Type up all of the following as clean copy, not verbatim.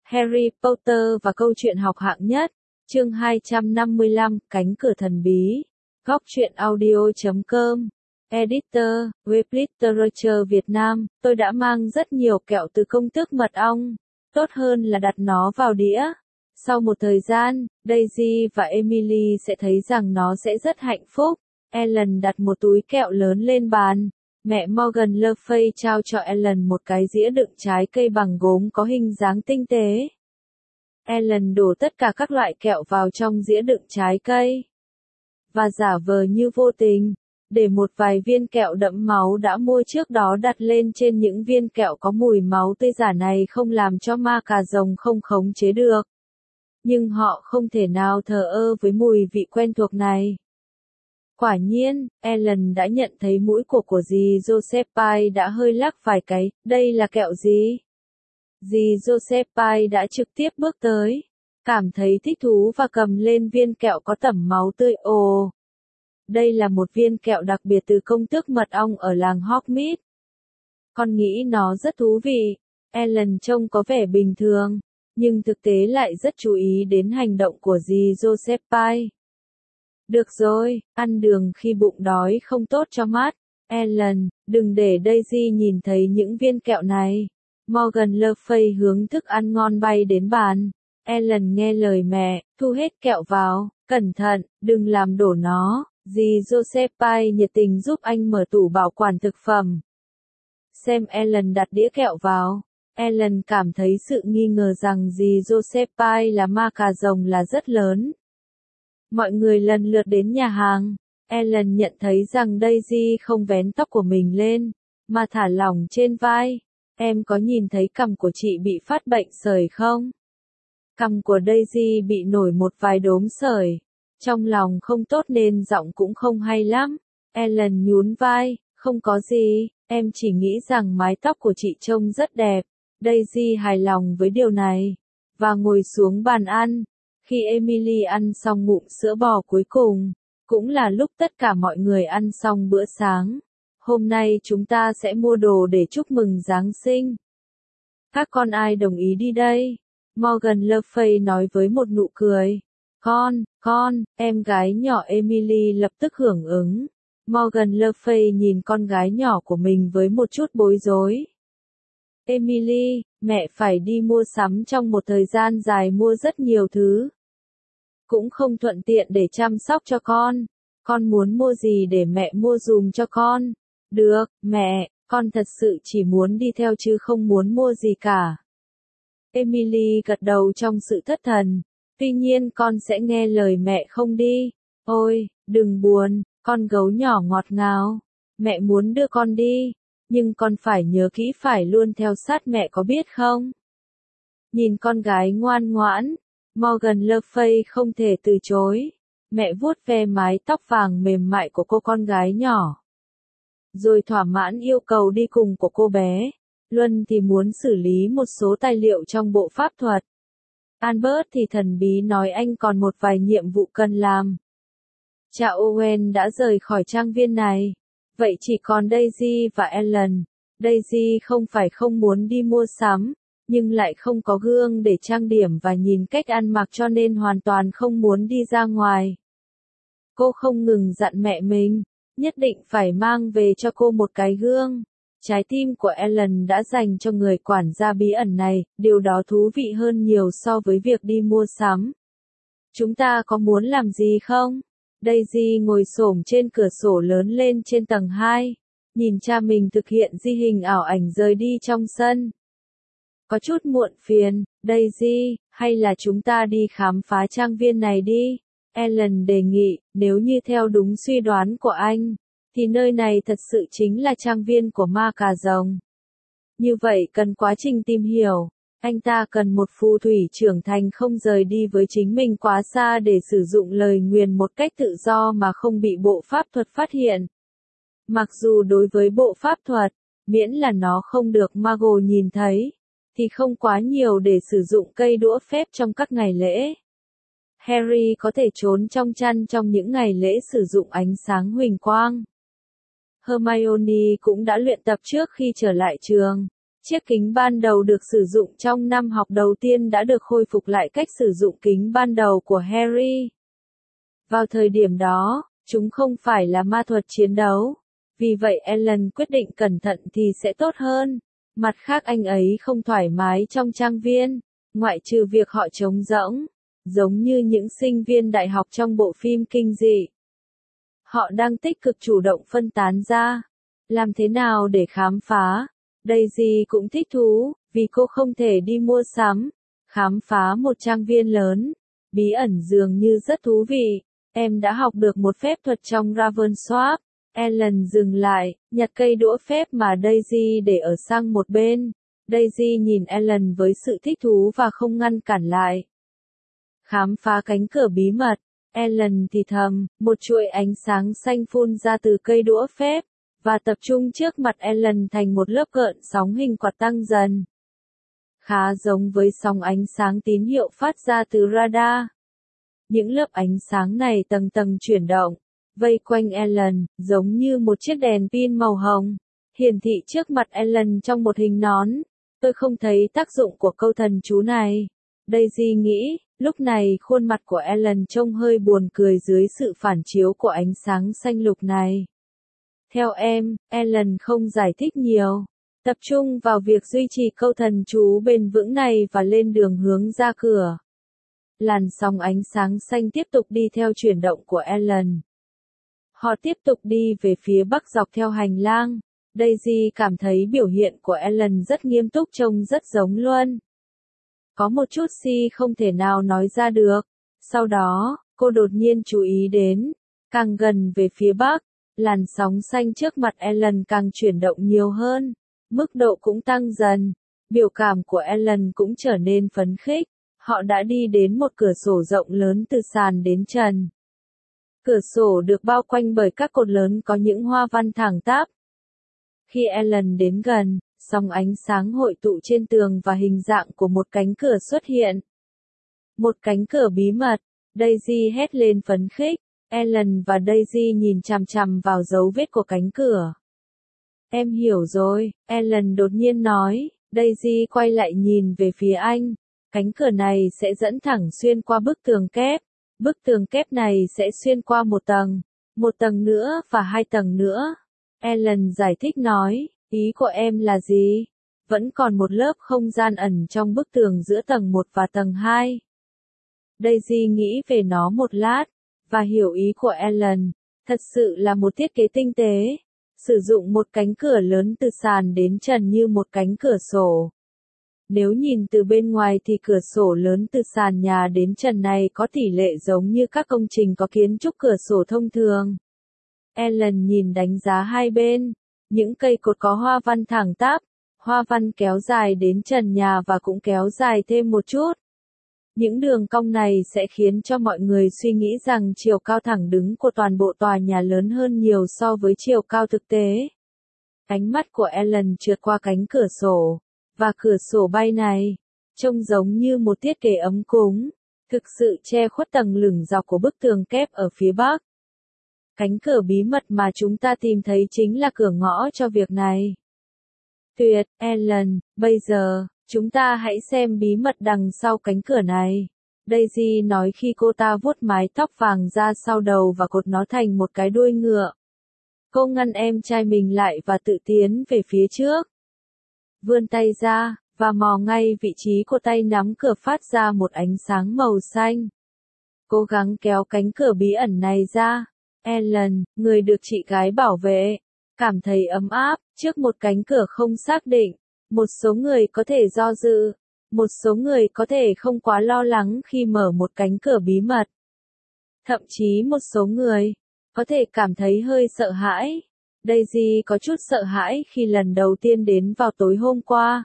Harry Potter và câu chuyện học hạng nhất, chương 255, cánh cửa thần bí, góc truyện audio.com, editor, web literature Việt Nam, tôi đã mang rất nhiều kẹo từ công tước mật ong, tốt hơn là đặt nó vào đĩa. Sau một thời gian, Daisy và Emily sẽ thấy rằng nó sẽ rất hạnh phúc. Ellen đặt một túi kẹo lớn lên bàn. Mẹ Morgan Le Fay trao cho Ellen một cái dĩa đựng trái cây bằng gốm có hình dáng tinh tế. Ellen đổ tất cả các loại kẹo vào trong dĩa đựng trái cây. Và giả vờ như vô tình, để một vài viên kẹo đẫm máu đã mua trước đó đặt lên trên những viên kẹo có mùi máu tươi giả này không làm cho ma cà rồng không khống chế được. Nhưng họ không thể nào thờ ơ với mùi vị quen thuộc này. Quả nhiên, Ellen đã nhận thấy mũi của dì Josephine đã hơi lắc vài cái, đây là kẹo gì? Dì Josephine đã trực tiếp bước tới, cảm thấy thích thú và cầm lên viên kẹo có tẩm máu tươi. Ồ! Đây là một viên kẹo đặc biệt từ công tước mật ong ở làng Hogsmeade. Con nghĩ nó rất thú vị. Ellen trông có vẻ bình thường, nhưng thực tế lại rất chú ý đến hành động của dì Josephine. Được rồi, ăn đường khi bụng đói không tốt cho mắt. Ellen, đừng để Daisy nhìn thấy những viên kẹo này. Morgan Le Fay hướng thức ăn ngon bay đến bàn. Ellen nghe lời mẹ, thu hết kẹo vào, cẩn thận, đừng làm đổ nó. Dì Josephine nhiệt tình giúp anh mở tủ bảo quản thực phẩm. Xem Ellen đặt đĩa kẹo vào. Ellen cảm thấy sự nghi ngờ rằng dì Josephine là ma cà rồng là rất lớn. Mọi người lần lượt đến nhà hàng. Ellen nhận thấy rằng Daisy không vén tóc của mình lên, mà thả lỏng trên vai. Em có nhìn thấy cằm của chị bị phát bệnh sởi không? Cằm của Daisy bị nổi một vài đốm sởi. Trong lòng không tốt nên giọng cũng không hay lắm. Ellen nhún vai, không có gì, em chỉ nghĩ rằng mái tóc của chị trông rất đẹp. Daisy hài lòng với điều này, và ngồi xuống bàn ăn. Khi Emily ăn xong ngụm sữa bò cuối cùng, cũng là lúc tất cả mọi người ăn xong bữa sáng. Hôm nay chúng ta sẽ mua đồ để chúc mừng Giáng sinh. Các con ai đồng ý đi đây? Morgan Le Fay nói với một nụ cười. Con, em gái nhỏ Emily lập tức hưởng ứng. Morgan Le Fay nhìn con gái nhỏ của mình với một chút bối rối. Emily, mẹ phải đi mua sắm trong một thời gian dài mua rất nhiều thứ. Cũng không thuận tiện để chăm sóc cho con. Con muốn mua gì để mẹ mua dùm cho con? Được, mẹ, con thật sự chỉ muốn đi theo chứ không muốn mua gì cả. Emily gật đầu trong sự thất thần. Tuy nhiên con sẽ nghe lời mẹ không đi. Ôi, đừng buồn, con gấu nhỏ ngọt ngào. Mẹ muốn đưa con đi. Nhưng con phải nhớ kỹ phải luôn theo sát mẹ có biết không? Nhìn con gái ngoan ngoãn, Morgan Le Fay không thể từ chối. Mẹ vuốt ve mái tóc vàng mềm mại của cô con gái nhỏ. Rồi thỏa mãn yêu cầu đi cùng của cô bé. Luân thì muốn xử lý một số tài liệu trong bộ pháp thuật. Albert thì thần bí nói anh còn một vài nhiệm vụ cần làm. Cha Owen đã rời khỏi trang viên này. Vậy chỉ còn Daisy và Ellen. Daisy không phải không muốn đi mua sắm, nhưng lại không có gương để trang điểm và nhìn cách ăn mặc cho nên hoàn toàn không muốn đi ra ngoài. Cô không ngừng dặn mẹ mình, nhất định phải mang về cho cô một cái gương. Trái tim của Ellen đã dành cho người quản gia bí ẩn này, điều đó thú vị hơn nhiều so với việc đi mua sắm. Chúng ta có muốn làm gì không? Daisy ngồi xổm trên cửa sổ lớn lên trên tầng 2, nhìn cha mình thực hiện di hình ảo ảnh rời đi trong sân. Có chút muộn phiền, Daisy, hay là chúng ta đi khám phá trang viên này đi? Ellen đề nghị, nếu như theo đúng suy đoán của anh, thì nơi này thật sự chính là trang viên của ma cà rồng. Như vậy cần quá trình tìm hiểu. Anh ta cần một phù thủy trưởng thành không rời đi với chính mình quá xa để sử dụng lời nguyền một cách tự do mà không bị bộ pháp thuật phát hiện. Mặc dù đối với bộ pháp thuật, miễn là nó không được Mago nhìn thấy, thì không quá nhiều để sử dụng cây đũa phép trong các ngày lễ. Harry có thể trốn trong chăn trong những ngày lễ sử dụng ánh sáng huỳnh quang. Hermione cũng đã luyện tập trước khi trở lại trường. Chiếc kính ban đầu được sử dụng trong năm học đầu tiên đã được khôi phục lại cách sử dụng kính ban đầu của Harry. Vào thời điểm đó, chúng không phải là ma thuật chiến đấu. Vì vậy Ellen quyết định cẩn thận thì sẽ tốt hơn. Mặt khác anh ấy không thoải mái trong trang viên, ngoại trừ việc họ trống rỗng, giống như những sinh viên đại học trong bộ phim kinh dị. Họ đang tích cực chủ động phân tán ra. Làm thế nào để khám phá? Daisy cũng thích thú, vì cô không thể đi mua sắm. Khám phá một trang viên lớn, bí ẩn dường như rất thú vị. Em đã học được một phép thuật trong Ravensworth. Ellen dừng lại, nhặt cây đũa phép mà Daisy để ở sang một bên. Daisy nhìn Ellen với sự thích thú và không ngăn cản lại. Khám phá cánh cửa bí mật. Ellen thì thầm, một chuỗi ánh sáng xanh phun ra từ cây đũa phép, và tập trung trước mặt Ellen thành một lớp gợn sóng hình quạt tăng dần. Khá giống với sóng ánh sáng tín hiệu phát ra từ radar. Những lớp ánh sáng này tầng tầng chuyển động, vây quanh Ellen, giống như một chiếc đèn pin màu hồng, hiển thị trước mặt Ellen trong một hình nón. Tôi không thấy tác dụng của câu thần chú này. Daisy nghĩ, lúc này khuôn mặt của Ellen trông hơi buồn cười dưới sự phản chiếu của ánh sáng xanh lục này. Theo em, Ellen không giải thích nhiều. Tập trung vào việc duy trì câu thần chú bền vững này và lên đường hướng ra cửa. Làn sóng ánh sáng xanh tiếp tục đi theo chuyển động của Ellen. Họ tiếp tục đi về phía bắc dọc theo hành lang. Daisy cảm thấy biểu hiện của Ellen rất nghiêm túc, trông rất giống luôn. Có một chút không thể nào nói ra được. Sau đó, cô đột nhiên chú ý đến, càng gần về phía bắc, làn sóng xanh trước mặt Ellen càng chuyển động nhiều hơn. Mức độ cũng tăng dần. Biểu cảm của Ellen cũng trở nên phấn khích. Họ đã đi đến một cửa sổ rộng lớn từ sàn đến trần. Cửa sổ được bao quanh bởi các cột lớn có những hoa văn thẳng tắp. Khi Ellen đến gần, sóng ánh sáng hội tụ trên tường và hình dạng của một cánh cửa xuất hiện. Một cánh cửa bí mật. Daisy hét lên phấn khích. Ellen và Daisy nhìn chằm chằm vào dấu vết của cánh cửa. Em hiểu rồi, Ellen đột nhiên nói. Daisy quay lại nhìn về phía anh. Cánh cửa này sẽ dẫn thẳng xuyên qua bức tường kép. Bức tường kép này sẽ xuyên qua một tầng nữa và 2 tầng nữa. Ellen giải thích nói, ý của em là gì? Vẫn còn một lớp không gian ẩn trong bức tường giữa tầng 1 và tầng 2. Daisy nghĩ về nó một lát, và hiểu ý của Ellen. Thật sự là một thiết kế tinh tế. Sử dụng một cánh cửa lớn từ sàn đến trần như một cánh cửa sổ. Nếu nhìn từ bên ngoài thì cửa sổ lớn từ sàn nhà đến trần này có tỷ lệ giống như các công trình có kiến trúc cửa sổ thông thường. Ellen nhìn đánh giá hai bên. Những cây cột có hoa văn thẳng tắp. Hoa văn kéo dài đến trần nhà và cũng kéo dài thêm một chút. Những đường cong này sẽ khiến cho mọi người suy nghĩ rằng chiều cao thẳng đứng của toàn bộ tòa nhà lớn hơn nhiều so với chiều cao thực tế. Ánh mắt của Ellen trượt qua cánh cửa sổ. Và cửa sổ bay này, trông giống như một thiết kế ấm cúng, thực sự che khuất tầng lửng dọc của bức tường kép ở phía bắc. Cánh cửa bí mật mà chúng ta tìm thấy chính là cửa ngõ cho việc này. Tuyệt, Ellen, bây giờ, chúng ta hãy xem bí mật đằng sau cánh cửa này. Daisy nói khi cô ta vuốt mái tóc vàng ra sau đầu và cột nó thành một cái đuôi ngựa. Cô ngăn em trai mình lại và tự tiến về phía trước. Vươn tay ra, và mò ngay vị trí của tay nắm cửa phát ra một ánh sáng màu xanh. Cố gắng kéo cánh cửa bí ẩn này ra. Ellen, người được chị gái bảo vệ, cảm thấy ấm áp trước một cánh cửa không xác định. Một số người có thể do dự. Một số người có thể không quá lo lắng khi mở một cánh cửa bí mật. Thậm chí một số người có thể cảm thấy hơi sợ hãi. Daisy có chút sợ hãi khi lần đầu tiên đến vào tối hôm qua.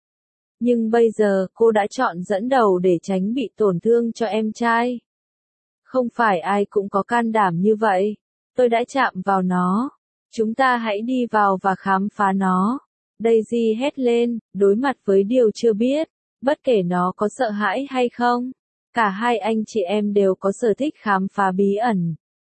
Nhưng bây giờ cô đã chọn dẫn đầu để tránh bị tổn thương cho em trai. Không phải ai cũng có can đảm như vậy. Tôi đã chạm vào nó. Chúng ta hãy đi vào và khám phá nó. Daisy hét lên, đối mặt với điều chưa biết. Bất kể nó có sợ hãi hay không. Cả hai anh chị em đều có sở thích khám phá bí ẩn.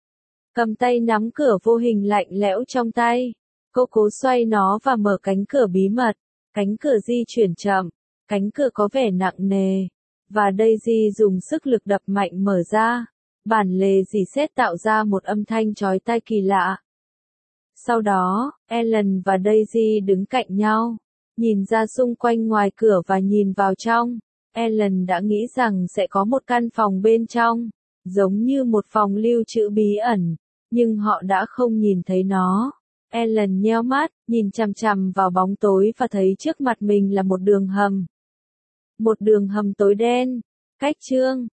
Cầm tay nắm cửa vô hình lạnh lẽo trong tay. Cô cố xoay nó và mở cánh cửa bí mật. Cánh cửa di chuyển chậm, cánh cửa có vẻ nặng nề, và Daisy dùng sức lực đập mạnh mở ra. Bản lề dì xét tạo ra một âm thanh chói tai kỳ lạ. Sau đó, Ellen và Daisy đứng cạnh nhau, nhìn ra xung quanh ngoài cửa và nhìn vào trong. Ellen đã nghĩ rằng sẽ có một căn phòng bên trong, giống như một phòng lưu trữ bí ẩn, nhưng họ đã không nhìn thấy nó. Ellen nheo mắt, nhìn chằm chằm vào bóng tối và thấy trước mặt mình là một đường hầm. Một đường hầm tối đen, cách chương.